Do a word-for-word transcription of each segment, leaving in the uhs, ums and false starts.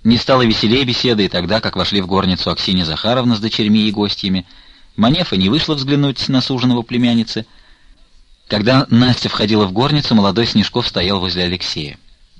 Не стало веселее беседы и тогда, как вошли в горницу Аксинья Захаровна с дочерьми и гостями. Манефа не вышла взглянуть на суженого племянницы. Когда Настя входила в горницу, молодой Снежков стоял возле Алексея.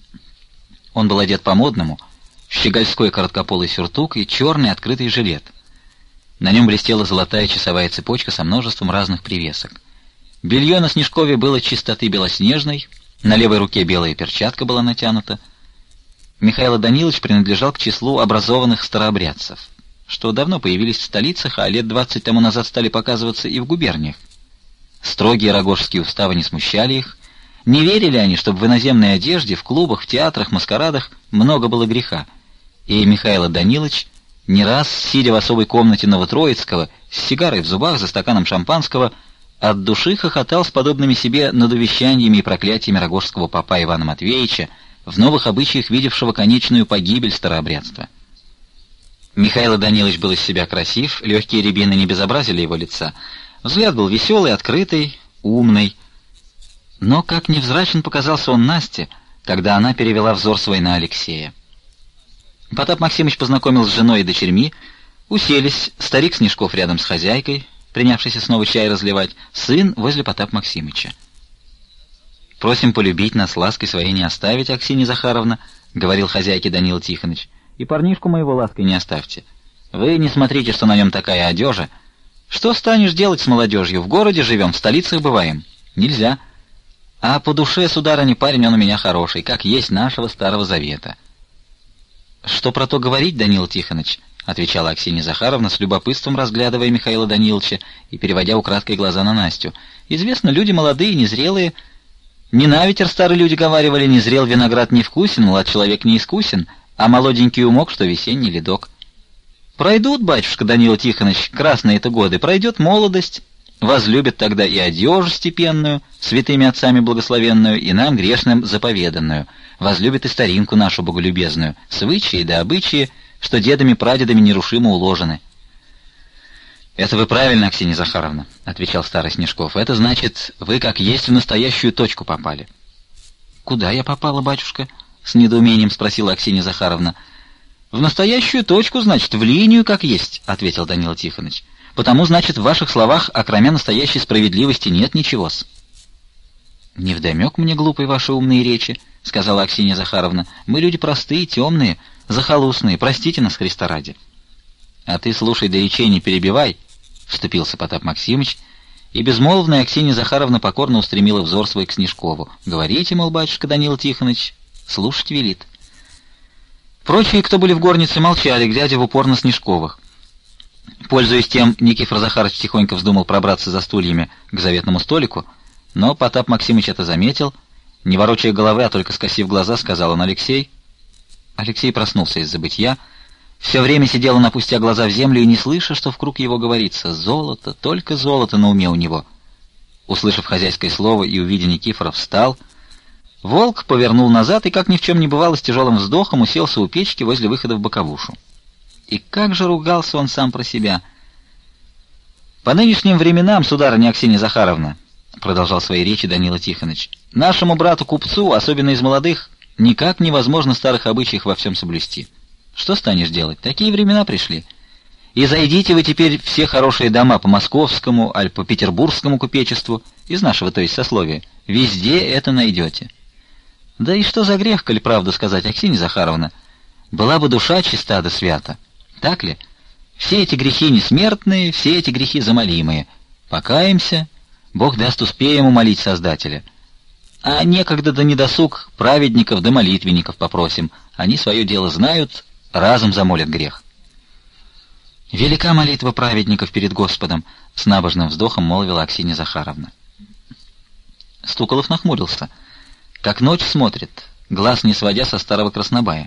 Он был одет по-модному, в щегольской короткополый сюртук и черный открытый жилет. На нем блестела золотая часовая цепочка со множеством разных привесок. Белье на Снежкове было чистоты белоснежной, на левой руке белая перчатка была натянута. Михаил Данилович принадлежал к числу образованных старообрядцев, что давно появились в столицах, а лет двадцать тому назад стали показываться и в губерниях. Строгие рогожские уставы не смущали их. Не верили они, чтобы в иноземной одежде, в клубах, в театрах, маскарадах много было греха. И Михаил Данилович не раз, сидя в особой комнате Новотроицкого, с сигарой в зубах за стаканом шампанского, от души хохотал с подобными себе над увещаниями и проклятиями рогожского попа Ивана Матвеевича, в новых обычаях видевшего конечную погибель старообрядства. Михаил Данилович был из себя красив, легкие рябины не безобразили его лица. Взгляд был веселый, открытый, умный. Но как невзрачен показался он Насте, когда она перевела взор свой на Алексея. Потап Максимыч познакомил с женой и дочерьми, уселись, старик Снежков рядом с хозяйкой, принявшийся снова чай разливать, сын возле Потапа Максимыча. «Просим полюбить нас, лаской своей не оставить, Аксинья Захаровна», — говорил хозяйке Данила Тихоныч, — «и парнишку моего лаской не оставьте. Вы не смотрите, что на нем такая одежа. Что станешь делать с молодежью? В городе живем, в столицах бываем. Нельзя. А по душе, сударыня, парень он у меня хороший, как есть нашего Старого Завета». «Что про то говорить, Данила Тихоныч?» — отвечала Аксинья Захаровна с любопытством, разглядывая Михаила Даниловича и переводя украдкой глаза на Настю. «Известно, люди молодые, незрелые. Не на ветер старые люди говаривали, не зрел виноград не вкусен, млад человек не искусен, а молоденький умок, что весенний ледок. Пройдут, батюшка Данила Тихоныч, красные-то годы, пройдет молодость, возлюбят тогда и одежу степенную, святыми отцами благословенную, и нам грешным заповеданную, возлюбят и старинку нашу боголюбезную, свычаи да обычаи, что дедами-прадедами нерушимо уложены». «Это вы правильно, Аксинья Захаровна», — отвечал старый Снежков. «Это значит, вы как есть в настоящую точку попали». «Куда я попала, батюшка?» — с недоумением спросила Аксинья Захаровна. «В настоящую точку, значит, в линию как есть», — ответил Данила Тихоныч. «Потому, значит, в ваших словах, окромя настоящей справедливости, нет ничего-с». «Невдомек мне глупые ваши умные речи», — сказала Аксинья Захаровна. «Мы люди простые, темные, захолустные, простите нас, Христа ради». «А ты слушай, да речей не перебивай», — вступился Потап Максимыч, и безмолвная Аксинья Захаровна покорно устремила взор свой к Снежкову. «Говорите, мол, батюшка Данила Тихоныч, слушать велит». Прочие, кто были в горнице, молчали, глядя в упор на Снежковых. Пользуясь тем, Никифор Захарович тихонько вздумал пробраться за стульями к заветному столику, но Потап Максимыч это заметил, не ворочая головы, а только скосив глаза, сказал он: «Алексей». Алексей проснулся из забытья, все время сидел он, опустя глаза в землю, и не слыша, что вкруг его говорится. Золото, только золото на уме у него. Услышав хозяйское слово и увидя Никифора, встал. Волк повернул назад и, как ни в чем не бывало, с тяжелым вздохом уселся у печки возле выхода в боковушу. И как же ругался он сам про себя. «По нынешним временам, сударыня Аксинья Захаровна, — продолжал свои речи Данила Тихоныч, — нашему брату-купцу, особенно из молодых, никак невозможно старых обычаев во всем соблюсти. Что станешь делать? Такие времена пришли. И зайдите вы теперь все хорошие дома по московскому, аль по петербургскому купечеству, из нашего, то есть, сословия, везде это найдете. Да и что за грех, коль правду сказать, Аксинья Захаровна? Была бы душа чиста да свята. Так ли? Все эти грехи несмертные, все эти грехи замолимые. Покаемся, Бог даст, успеем умолить Создателя. А некогда да недосуг праведников да молитвенников попросим. Они свое дело знают, разом замолят грех». «Велика молитва праведников перед Господом», — с набожным вздохом молвила Аксинья Захаровна. Стуколов нахмурился, как ночь смотрит, глаз не сводя со старого краснобая.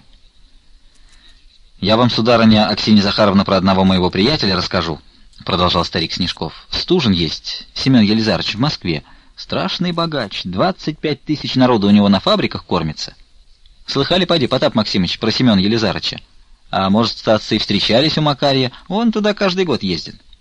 «Я вам, сударыня Аксинья Захаровна, про одного моего приятеля расскажу», — продолжал старик Снежков. «Стужин есть, Семен Елизарович, в Москве. Страшный богач, двадцать пять тысяч народу у него на фабриках кормится. Слыхали, поди, Потап Максимыч, про Семена Елизарыча? А может, статься и встречались у Макария, он туда каждый год ездит».